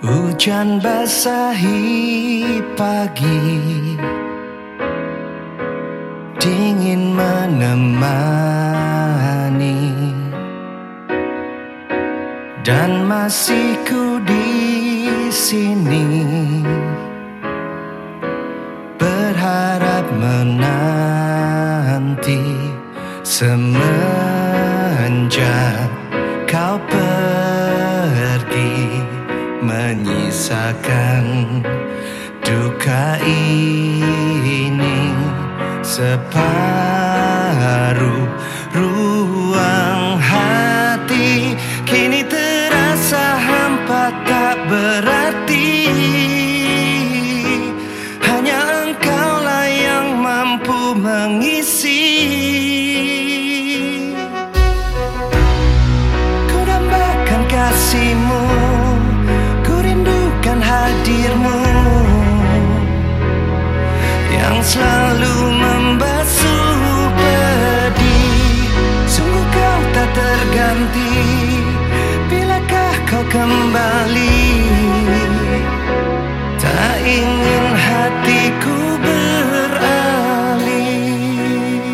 Hujan basahi pagi, dingin menemani, dan masih ku di sini berharap menanti semenjak kau pergi, menyisakan duka ini. Separuh ruang hati kini terasa hampa, tak berarti. Hanya engkaulah yang mampu mengisi. Ku dambakan kasihmu, ku rindukan hadirmu yang selalu membasuh pedih. Sungguh kau tak terganti, bilakah kau kembali? Tak ingin hatiku beralih.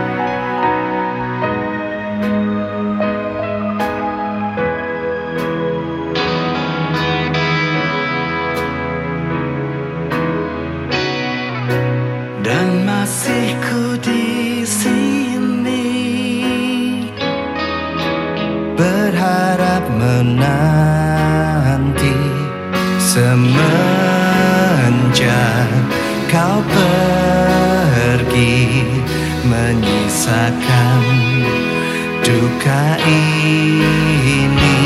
Dan masih ku di sini berharap menanti semenjak kau pergi, menyisakan duka ini.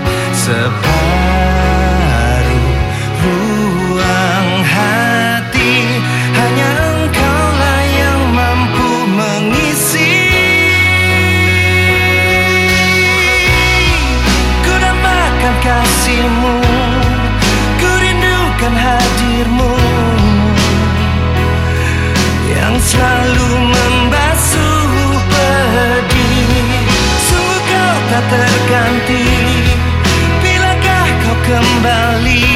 Separuh ruang hati hanya engkaulah yang mampu mengisi. Ku dambakan kasihmu, ku rindukan hadirmu yang selalu membasuh pedih. Sungguh kau tak terganti, bilakah kau kembali?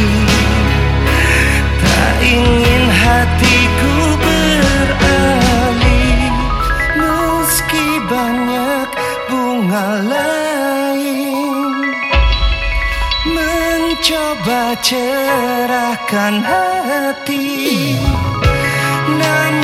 Tak ingin hatiku beralih. Meski banyak bunga lain mencoba cerahkan hati, namun